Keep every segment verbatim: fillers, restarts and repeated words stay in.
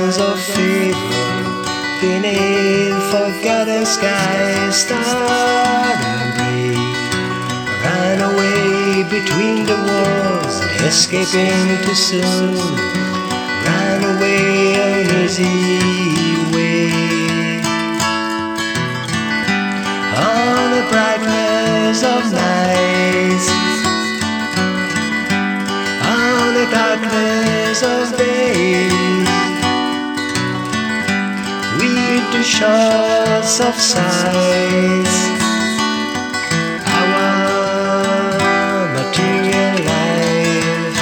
hands of fever beneath forgotten skies started to break. Ran away between the walls, escaping too soon. Ran away an easy way. On the brightness of nights, on the darkness of days, with the shots of sighs, our material life.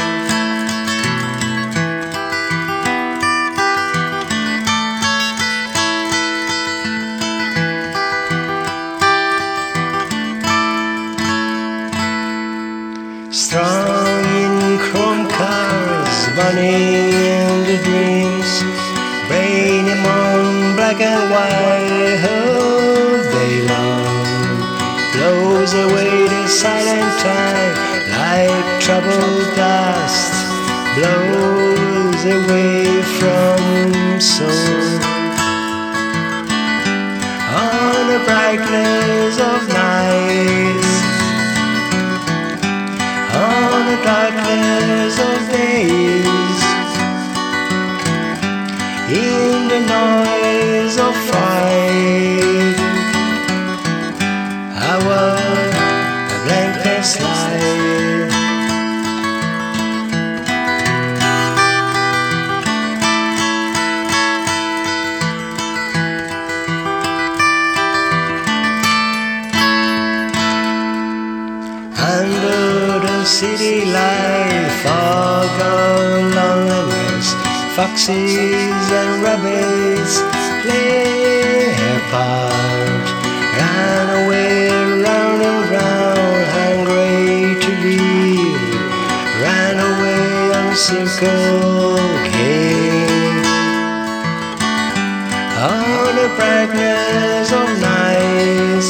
Strong in chrome cars, running in the dreams, brain among black and white all day long. Blows away the silent time like troubled dust, blows away from soul. On the brightness of nights, on the darkness of days, in the noise of fight, our blankest light. Under the city light, fog of loneliness, foxes and rabbits play their part. Ran away round and round, hungry to live. Ran away on Circle K. On the brightness of nights,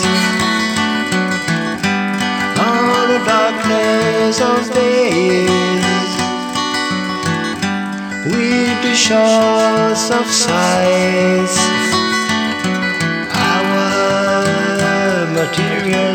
on the darkness of days, with the shots of sighs, our material